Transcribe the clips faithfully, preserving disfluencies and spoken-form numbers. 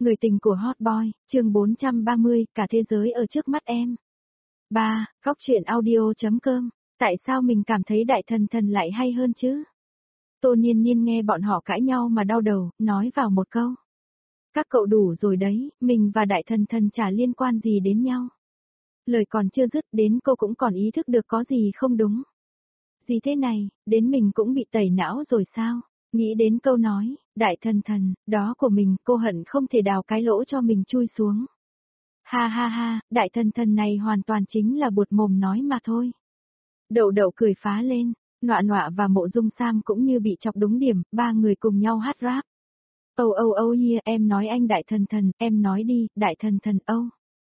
Người tình của Hot Boy, chương bốn trăm ba mươi, cả thế giới ở trước mắt em. ba. Góc truyện audio.com. Tại sao mình cảm thấy Đại Thần Thần lại hay hơn chứ? Tô Niên Niên nghe bọn họ cãi nhau mà đau đầu, nói vào một câu. Các cậu đủ rồi đấy, mình và Đại Thần Thần chả liên quan gì đến nhau. Lời còn chưa dứt đến cô cũng còn ý thức được có gì không đúng. Gì thế này, đến mình cũng bị tẩy não rồi sao? Nghĩ đến câu nói, Đại Thần Thần, đó của mình, cô hận không thể đào cái lỗ cho mình chui xuống. Ha ha ha, Đại Thần Thần này hoàn toàn chính là buột mồm nói mà thôi. Đậu đậu cười phá lên, Nọa Nọa và Mộ Dung Sam cũng như bị chọc đúng điểm, ba người cùng nhau hát rap. Âu âu âu yeah, em nói anh Đại Thần Thần, em nói đi, Đại Thần Thần âu.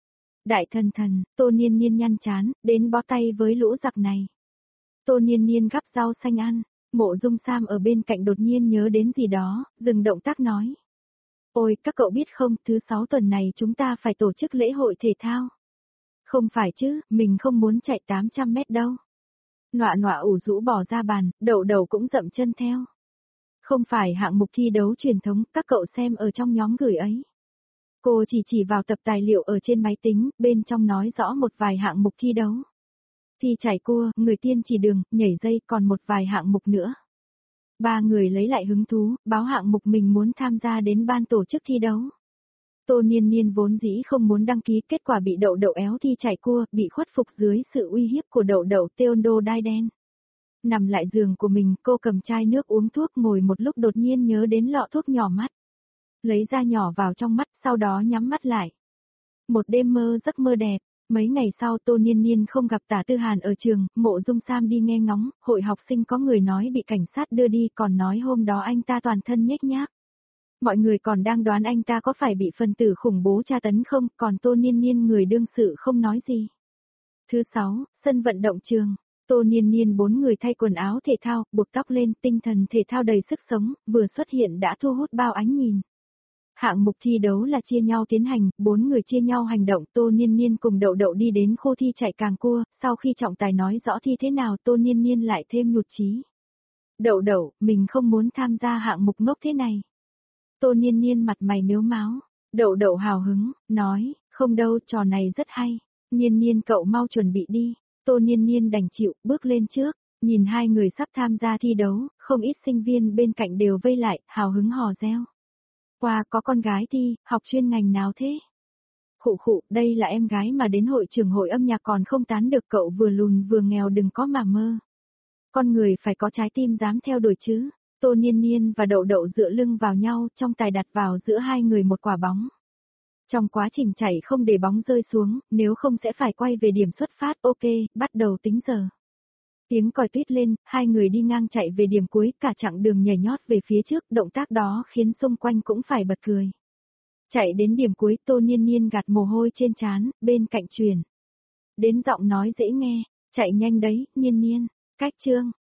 Đại Thần Thần, Tô Niên Niên nhăn chán, đến bó tay với lũ giặc này. Tô Niên Niên gắp rau xanh ăn. Mộ Dung Sam ở bên cạnh đột nhiên nhớ đến gì đó, dừng động tác nói. Ôi, các cậu biết không, thứ sáu tuần này chúng ta phải tổ chức lễ hội thể thao. Không phải chứ, mình không muốn chạy tám trăm mét đâu. Nọa Nọa ủ rũ bỏ ra bàn, Đậu Đậu cũng dậm chân theo. Không phải hạng mục thi đấu truyền thống, các cậu xem ở trong nhóm gửi ấy. Cô chỉ chỉ vào tập tài liệu ở trên máy tính, bên trong nói rõ một vài hạng mục thi đấu. Thi chảy cua, người tiên chỉ đường, nhảy dây, còn một vài hạng mục nữa. Ba người lấy lại hứng thú, báo hạng mục mình muốn tham gia đến ban tổ chức thi đấu. Tô Niên Niên vốn dĩ không muốn đăng ký, kết quả bị Đậu Đậu éo thi chảy cua, bị khuất phục dưới sự uy hiếp của Đậu Đậu Teondo đai đen. Nằm lại giường của mình, cô cầm chai nước uống thuốc, ngồi một lúc đột nhiên nhớ đến lọ thuốc nhỏ mắt. Lấy ra nhỏ vào trong mắt, sau đó nhắm mắt lại. Một đêm mơ giấc mơ đẹp. Mấy ngày sau Tô Niên Niên không gặp Tả Tư Hàn ở trường, Mộ Dung Sam đi nghe ngóng, hội học sinh có người nói bị cảnh sát đưa đi, còn nói hôm đó anh ta toàn thân nhếch nhác. Mọi người còn đang đoán anh ta có phải bị phần tử khủng bố tra tấn không, còn Tô Niên Niên người đương sự không nói gì. Thứ sáu, sân vận động trường. Tô Niên Niên bốn người thay quần áo thể thao, buộc tóc lên, tinh thần thể thao đầy sức sống, vừa xuất hiện đã thu hút bao ánh nhìn. Hạng mục thi đấu là chia nhau tiến hành, bốn người chia nhau hành động, Tô Niên Niên cùng Đậu Đậu đi đến khu thi chạy càng cua, sau khi trọng tài nói rõ thi thế nào Tô Niên Niên lại thêm nhụt chí. Đậu Đậu, mình không muốn tham gia hạng mục ngốc thế này. Tô Niên Niên mặt mày mếu máo, Đậu Đậu hào hứng, nói, không đâu, trò này rất hay, Niên Niên cậu mau chuẩn bị đi. Tô Niên Niên đành chịu, bước lên trước, nhìn hai người sắp tham gia thi đấu, không ít sinh viên bên cạnh đều vây lại, hào hứng hò reo. Qua có con gái thi, học chuyên ngành nào thế? Khụ khụ, đây là em gái mà đến hội trưởng hội âm nhạc còn không tán được, cậu vừa lùn vừa nghèo đừng có mà mơ. Con người phải có trái tim dám theo đuổi chứ. Tô Niên Niên và Đậu Đậu dựa lưng vào nhau, trong tài đặt vào giữa hai người một quả bóng. Trong quá trình chạy không để bóng rơi xuống, nếu không sẽ phải quay về điểm xuất phát, ok, bắt đầu tính giờ. Tiếng còi tuyết lên, hai người đi ngang chạy về điểm cuối, cả chặng đường nhảy nhót về phía trước, động tác đó khiến xung quanh cũng phải bật cười. Chạy đến điểm cuối, Tô Niên Niên gạt mồ hôi trên trán, bên cạnh truyền. Đến giọng nói dễ nghe, chạy nhanh đấy, Niên Niên, cách chương.